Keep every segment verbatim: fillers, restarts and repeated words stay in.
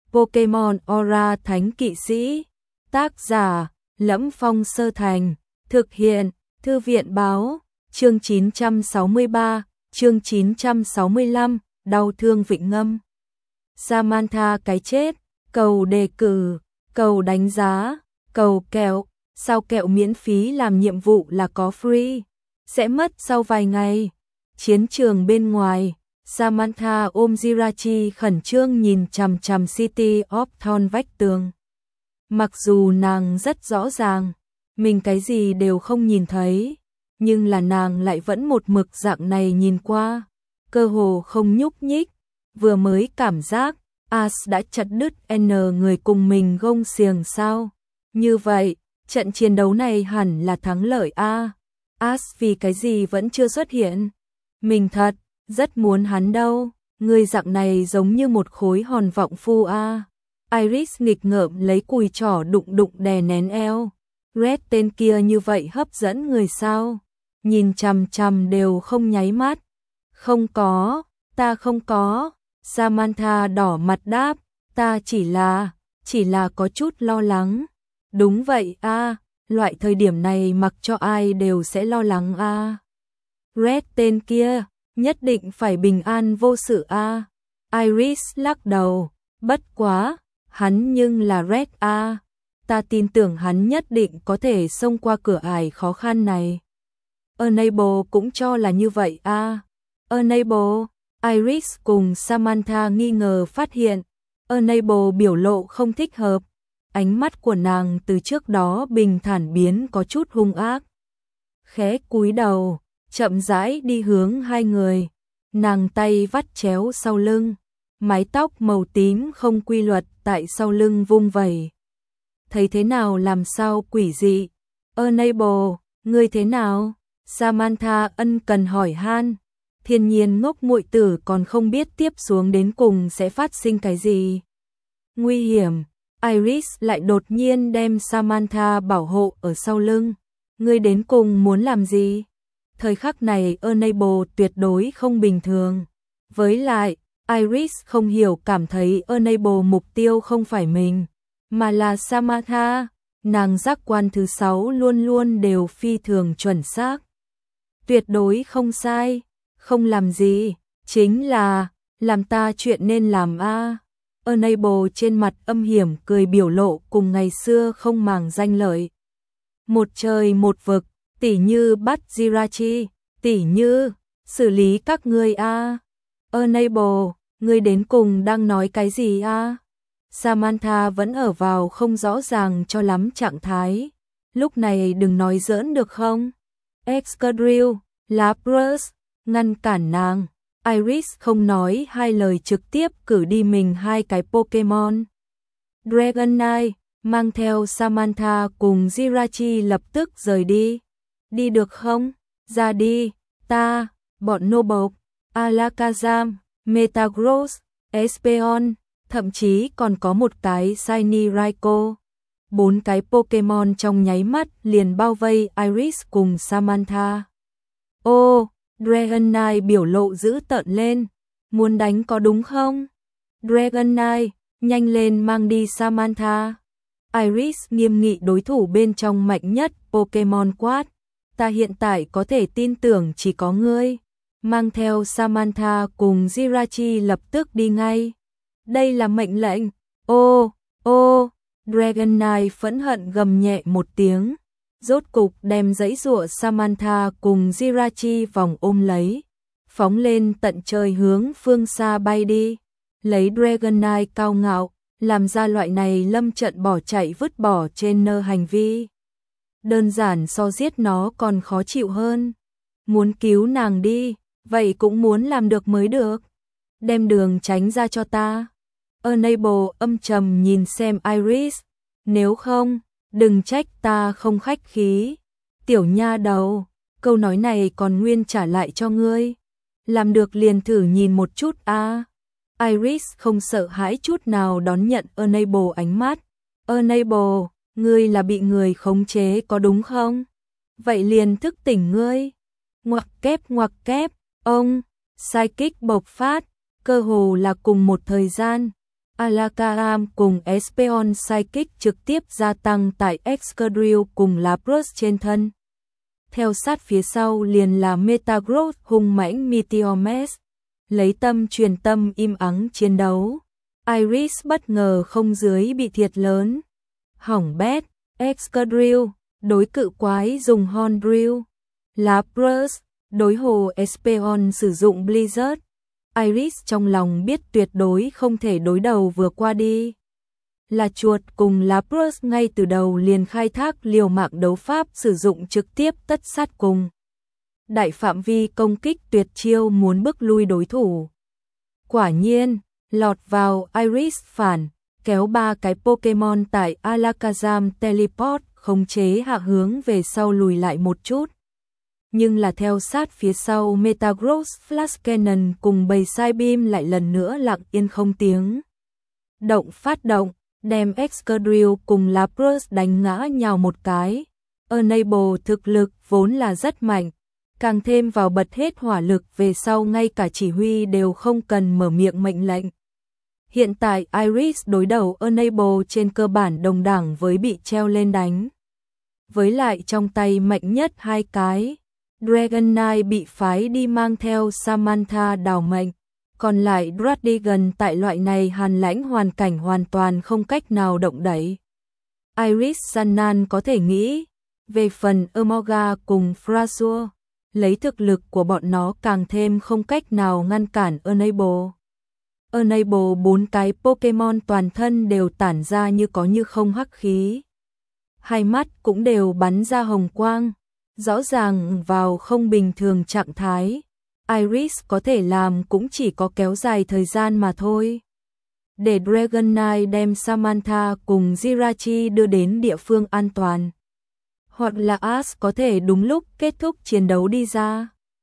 Pokemon Aura Thánh Kỵ Sĩ. Tác giả: Lẫm Phong Sơ Thành. Thực hiện: Thư viện báo. Chương chín trăm sáu mươi ba, chương chín trăm sáu mươi lăm, đau thương vịnh ngâm. Samantha cái chết, cầu đề cử, cầu đánh giá, cầu kẹo, sao kẹo miễn phí làm nhiệm vụ là có free, sẽ mất sau vài ngày. Chiến trường bên ngoài, Samantha ôm Jirachi khẩn trương nhìn chằm chằm City of Thorn vách tường. Mặc dù nàng rất rõ ràng, mình cái gì đều không nhìn thấy, nhưng là nàng lại vẫn một mực dạng này nhìn qua, cơ hồ không nhúc nhích. Vừa mới cảm giác Ash đã chặt đứt N người cùng mình gông xiềng sao? Như vậy, trận chiến đấu này hẳn là thắng lợi a. Ash vì cái gì vẫn chưa xuất hiện? Mình thật rất muốn hắn đâu, người dạng này giống như một khối hòn vọng phu a. Iris nghịch ngợm lấy cùi trỏ đụng đụng đè nén eo. Red tên kia như vậy hấp dẫn người sao? Nhìn chằm chằm đều không nháy mắt. Không có, ta không có. Samantha đỏ mặt đáp, ta chỉ là, chỉ là có chút lo lắng. Đúng vậy a, loại thời điểm này mặc cho ai đều sẽ lo lắng a. Red tên kia, nhất định phải bình an vô sự a. Iris lắc đầu, bất quá, hắn nhưng là Red a. Ta tin tưởng hắn nhất định có thể xông qua cửa ải khó khăn này. Enable cũng cho là như vậy a. Enable, Iris cùng Samantha nghi ngờ phát hiện, Enable biểu lộ không thích hợp. Ánh mắt của nàng từ trước đó bình thản biến có chút hung ác. Khẽ cúi đầu, chậm rãi đi hướng hai người. Nàng tay vắt chéo sau lưng, mái tóc màu tím không quy luật tại sau lưng vung vẩy. Thấy thế nào làm sao quỷ dị? Enable, ngươi thế nào? Samantha ân cần hỏi han. Thiên nhiên ngốc muội tử còn không biết tiếp xuống đến cùng sẽ phát sinh cái gì. Nguy hiểm. Iris lại đột nhiên đem Samantha bảo hộ ở sau lưng. Ngươi đến cùng muốn làm gì? Thời khắc này Enable tuyệt đối không bình thường. Với lại, Iris không hiểu cảm thấy Enable mục tiêu không phải mình, mà là Samantha. Nàng giác quan thứ sáu luôn luôn đều phi thường chuẩn xác. Tuyệt đối không sai. Không làm gì, chính là làm ta chuyện nên làm a. Enable trên mặt âm hiểm cười biểu lộ cùng ngày xưa không màng danh lợi. Một trời một vực, tỉ như bắt Jirachi, tỉ như xử lý các ngươi a. Enable, ngươi đến cùng đang nói cái gì a? Samantha vẫn ở vào không rõ ràng cho lắm trạng thái. Lúc này đừng nói giỡn được không? Excadrill, Lapras ngăn cản nàng. Iris không nói hai lời trực tiếp cử đi mình hai cái Pokemon. Dragonite mang theo Samantha cùng Jirachi lập tức rời đi. Đi được không? Ra đi. Ta, bọn Nobok, Alakazam, Metagross, Espeon, thậm chí còn có một cái Shiny Raikou. Bốn cái Pokemon trong nháy mắt liền bao vây Iris cùng Samantha. Ô, Dragonite biểu lộ dữ tợn lên. Muốn đánh có đúng không? Dragonite, nhanh lên mang đi Samantha. Iris nghiêm nghị đối thủ bên trong mạnh nhất Pokemon quát. Ta hiện tại có thể tin tưởng chỉ có ngươi. Mang theo Samantha cùng Jirachi lập tức đi ngay. Đây là mệnh lệnh. Ô, ô, Dragonite phẫn hận gầm nhẹ một tiếng. Rốt cục đem giãy giụa Samantha cùng Jirachi vòng ôm lấy, phóng lên tận trời hướng phương xa bay đi. Lấy Dragonite cao ngạo, làm ra loại này lâm trận bỏ chạy vứt bỏ trên nơ hành vi. Đơn giản so giết nó còn khó chịu hơn. Muốn cứu nàng đi, vậy cũng muốn làm được mới được. Đem đường tránh ra cho ta. Enable âm trầm nhìn xem Iris. Nếu không, đừng trách ta không khách khí. Tiểu nha đầu, câu nói này còn nguyên trả lại cho ngươi. Làm được liền thử nhìn một chút a. Iris không sợ hãi chút nào đón nhận Enable ánh mắt. Enable, ngươi là bị người khống chế có đúng không? Vậy liền thức tỉnh ngươi. Ngoặc kép ngoặc kép, ông, Psychic bộc phát, cơ hồ là cùng một thời gian. Alakazam cùng Espeon Psychic trực tiếp gia tăng tại Excadrill cùng Lapras trên thân. Theo sát phía sau liền là Metagross hung mãnh Meteor Mash, lấy tâm truyền tâm im ắng chiến đấu. Iris bất ngờ không dưới bị thiệt lớn. Hỏng bét, Excadrill, đối cự quái dùng Horn Drill. Lapras, đối hồ Espeon sử dụng Blizzard. Iris trong lòng biết tuyệt đối không thể đối đầu vừa qua đi. Là chuột cùng Lapras ngay từ đầu liền khai thác liều mạng đấu pháp sử dụng trực tiếp tất sát cùng. Đại phạm vi công kích tuyệt chiêu muốn bức lui đối thủ. Quả nhiên, lọt vào Iris phản, kéo ba cái Pokemon tại Alakazam Teleport khống chế hạ hướng về sau lùi lại một chút. Nhưng là theo sát phía sau Metagross Flash Cannon cùng bầy Psybeam lại lần nữa lặng yên không tiếng động phát động, đem Excadrill cùng Lapras đánh ngã nhào một cái. Enable thực lực vốn là rất mạnh, càng thêm vào bật hết hỏa lực về sau ngay cả chỉ huy đều không cần mở miệng mệnh lệnh. Hiện tại Iris đối đầu Enable trên cơ bản đồng đẳng với bị treo lên đánh. Với lại trong tay mạnh nhất hai cái, Dragonite bị phái đi mang theo Samantha đào mệnh, còn lại Dradigan tại loại này hàn lãnh hoàn cảnh hoàn toàn không cách nào động đẩy. Iris Sanan có thể nghĩ, về phần Emolga cùng Frasur, lấy thực lực của bọn nó càng thêm không cách nào ngăn cản Enable. Enable bốn cái Pokemon toàn thân đều tản ra như có như không hắc khí. Hai mắt cũng đều bắn ra hồng quang, rõ ràng vào không bình thường trạng thái. Iris có thể làm cũng chỉ có kéo dài thời gian mà thôi. Để Dragonite đem Samantha cùng Jirachi đưa đến địa phương an toàn. Hoặc là Ash có thể đúng lúc kết thúc chiến đấu đi ra.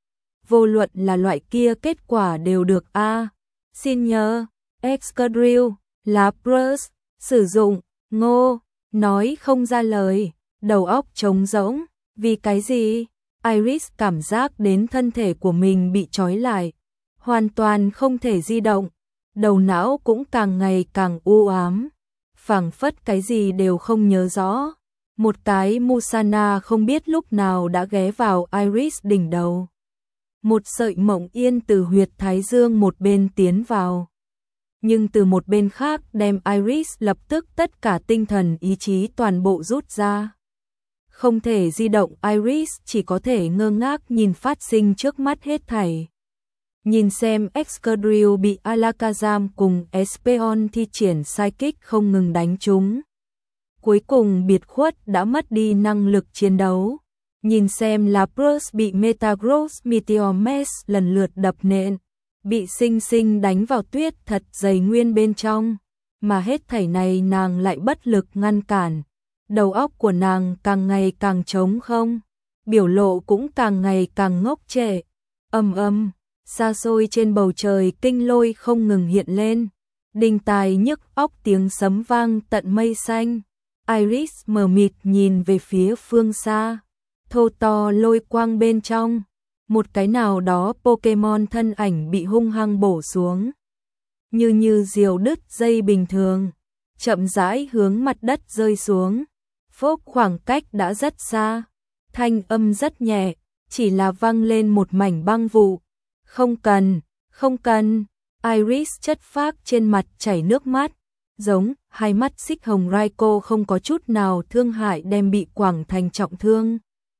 Vô luận là loại kia kết quả đều được a. Xin nhớ, Excadrill, Lapras, sử dụng, ngô, nói không ra lời, đầu óc trống rỗng, vì cái gì? Iris cảm giác đến thân thể của mình bị trói lại, hoàn toàn không thể di động, đầu não cũng càng ngày càng u ám, phảng phất cái gì đều không nhớ rõ. Một cái Musana không biết lúc nào đã ghé vào Iris đỉnh đầu. Một sợi mộng yên từ huyệt thái dương một bên tiến vào. Nhưng từ một bên khác đem Iris lập tức tất cả tinh thần ý chí toàn bộ rút ra. Không thể di động, Iris chỉ có thể ngơ ngác nhìn phát sinh trước mắt hết thảy. Nhìn xem Excadrill bị Alakazam cùng Espeon thi triển Psychic không ngừng đánh chúng. Cuối cùng biệt khuất đã mất đi năng lực chiến đấu. Nhìn xem Lapras bị Metagross Meteor Mash lần lượt đập nện, bị sinh sinh đánh vào tuyết thật dày nguyên bên trong, mà hết thảy này nàng lại bất lực ngăn cản. Đầu óc của nàng càng ngày càng trống không, biểu lộ cũng càng ngày càng ngốc trệ. Ầm ầm, xa xôi trên bầu trời kinh lôi không ngừng hiện lên, đinh tai nhức óc tiếng sấm vang tận mây xanh. Iris mờ mịt nhìn về phía phương xa, thô to lôi quang bên trong, một cái nào đó Pokemon thân ảnh bị hung hăng bổ xuống. Như như diều đứt dây bình thường, chậm rãi hướng mặt đất rơi xuống. Phốc, khoảng cách đã rất xa, thanh âm rất nhẹ, chỉ là vang lên một mảnh băng vụ. Không cần, không cần. Iris chất phác trên mặt chảy nước mắt, giống hai mắt xích hồng Raikou không có chút nào thương hại đem bị quẳng thành trọng thương.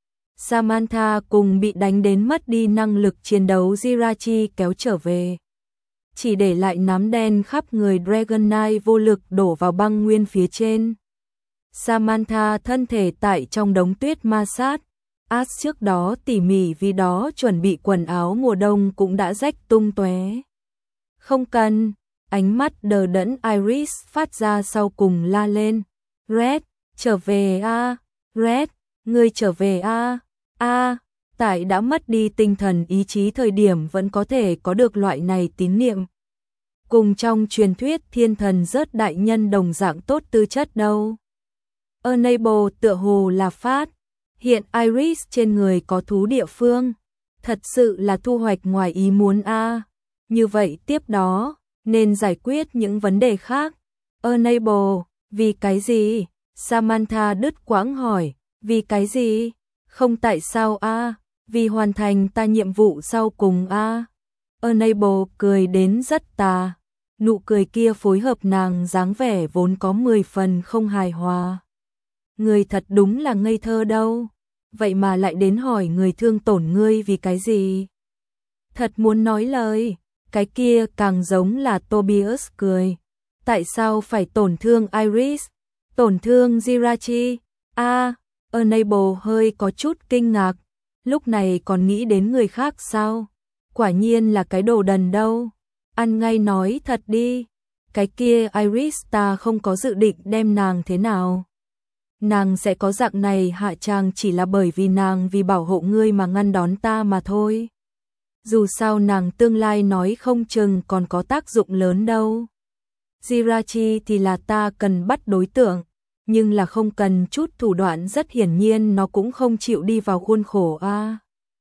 Samantha cùng bị đánh đến mất đi năng lực chiến đấu Jirachi kéo trở về, chỉ để lại nám đen khắp người Dragonite vô lực đổ vào băng nguyên phía trên. Samantha thân thể tại trong đống tuyết ma sát, Ash trước đó tỉ mỉ vì đó chuẩn bị quần áo mùa đông cũng đã rách tung tóe. Không cần, ánh mắt đờ đẫn Iris phát ra sau cùng la lên. Red, trở về a, à. Red, ngươi trở về a, à. a, à, tại đã mất đi tinh thần ý chí thời điểm vẫn có thể có được loại này tín niệm. Cùng trong truyền thuyết thiên thần rớt đại nhân đồng dạng tốt tư chất đâu. Enable tựa hồ là phát, hiện Iris trên người có thú địa phương, thật sự là thu hoạch ngoài ý muốn a. À. Như vậy tiếp đó, nên giải quyết những vấn đề khác. Unable, vì cái gì? Samantha đứt quãng hỏi, vì cái gì? Không tại sao a? Vì hoàn thành ta nhiệm vụ sau cùng a. Unable cười đến rất tà. Nụ cười kia phối hợp nàng dáng vẻ vốn có mười phần không hài hòa. Người thật đúng là ngây thơ đâu. Vậy mà lại đến hỏi người thương tổn ngươi vì cái gì? Thật muốn nói lời. Cái kia càng giống là Tobias cười. Tại sao phải tổn thương Iris? Tổn thương Jirachi? A, Unable hơi có chút kinh ngạc. Lúc này còn nghĩ đến người khác sao? Quả nhiên là cái đồ đần đâu. Ăn ngay nói thật đi. Cái kia Iris ta không có dự định đem nàng thế nào. Nàng sẽ có dạng này hạ tràng chỉ là bởi vì nàng vì bảo hộ ngươi mà ngăn đón ta mà thôi. Dù sao nàng tương lai nói không chừng còn có tác dụng lớn đâu. Jirachi thì là ta cần bắt đối tượng, nhưng là không cần chút thủ đoạn, rất hiển nhiên nó cũng không chịu đi vào khuôn khổ a. À.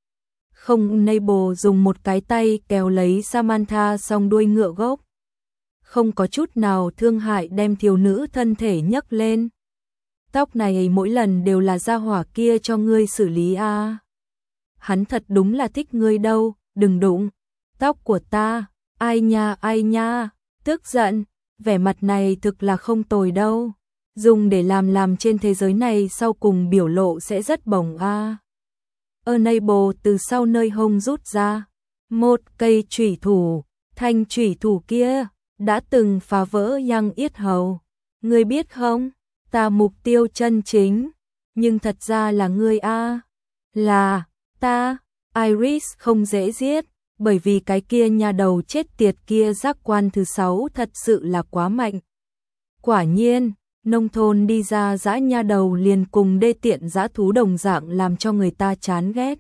Không, Unable dùng một cái tay kéo lấy Samantha song đuôi ngựa gốc. Không có chút nào thương hại đem thiếu nữ thân thể nhấc lên. Tóc này mỗi lần đều là gia hỏa kia cho ngươi xử lý a. À. Hắn thật đúng là thích ngươi đâu, đừng đụng. Tóc của ta, ai nha ai nha, tức giận, vẻ mặt này thực là không tồi đâu. Dùng để làm làm trên thế giới này sau cùng biểu lộ sẽ rất bổng a. À. Unable từ sau nơi hông rút ra một cây chủy thủ, thanh chủy thủ kia đã từng phá vỡ Yang yết hầu. Ngươi biết không, ta mục tiêu chân chính, nhưng thật ra là ngươi a. À. Là ta. Iris không dễ giết, bởi vì cái kia nhà đầu chết tiệt kia giác quan thứ sáu thật sự là quá mạnh. Quả nhiên, nông thôn đi ra dã nha đầu liền cùng đê tiện dã thú đồng dạng làm cho người ta chán ghét.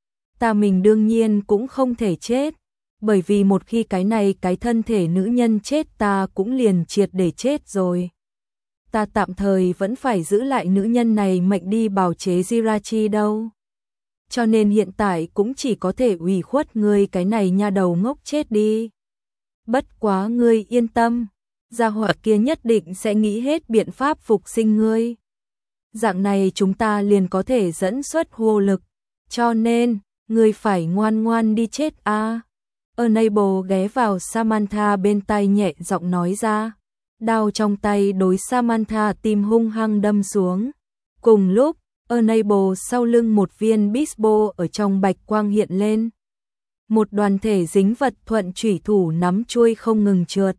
Ta mình đương nhiên cũng không thể chết, bởi vì một khi cái này cái thân thể nữ nhân chết ta cũng liền triệt để chết rồi. Ta tạm thời vẫn phải giữ lại nữ nhân này mệnh đi bào chế Jirachi đâu. Cho nên hiện tại cũng chỉ có thể ủy khuất ngươi cái này nha đầu ngốc chết đi. Bất quá ngươi yên tâm, gia hỏa kia nhất định sẽ nghĩ hết biện pháp phục sinh ngươi. Dạng này chúng ta liền có thể dẫn xuất vô lực, cho nên, ngươi phải ngoan ngoan đi chết a. À. Unable ghé vào Samantha bên tai nhẹ giọng nói ra, đao trong tay đối Samantha tim hung hăng đâm xuống. Cùng lúc, Unable sau lưng một viên bisbo ở trong bạch quang hiện lên. Một đoàn thể dính vật thuận chủy thủ nắm chuôi không ngừng trượt.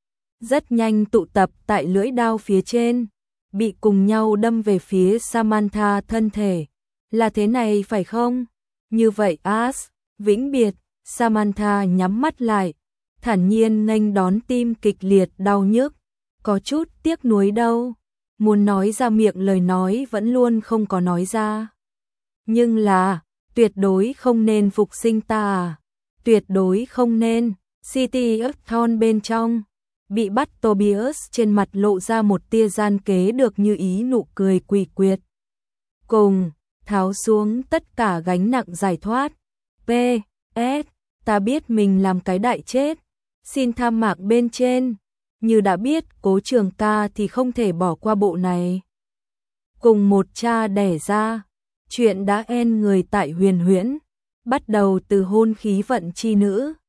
Rất nhanh tụ tập tại lưỡi đao phía trên, bị cùng nhau đâm về phía Samantha thân thể. Là thế này phải không? Như vậy As, vĩnh biệt, Samantha nhắm mắt lại, thản nhiên nghênh đón tim kịch liệt đau nhức, có chút tiếc nuối đâu. Muốn nói ra miệng lời nói vẫn luôn không có nói ra. Nhưng là, tuyệt đối không nên phục sinh ta à? Tuyệt đối không nên. City of Thorn bên trong, bị bắt Tobias trên mặt lộ ra một tia gian kế được như ý nụ cười quỷ quyệt. Cùng, tháo xuống tất cả gánh nặng giải thoát. P S Ta biết mình làm cái đại chết. Xin tha mạc bên trên. Như đã biết Cố Trường Ca thì không thể bỏ qua bộ này. Cùng một cha đẻ ra, chuyện đã en người tại Huyền Huyễn, bắt đầu từ hôn khí vận chi nữ.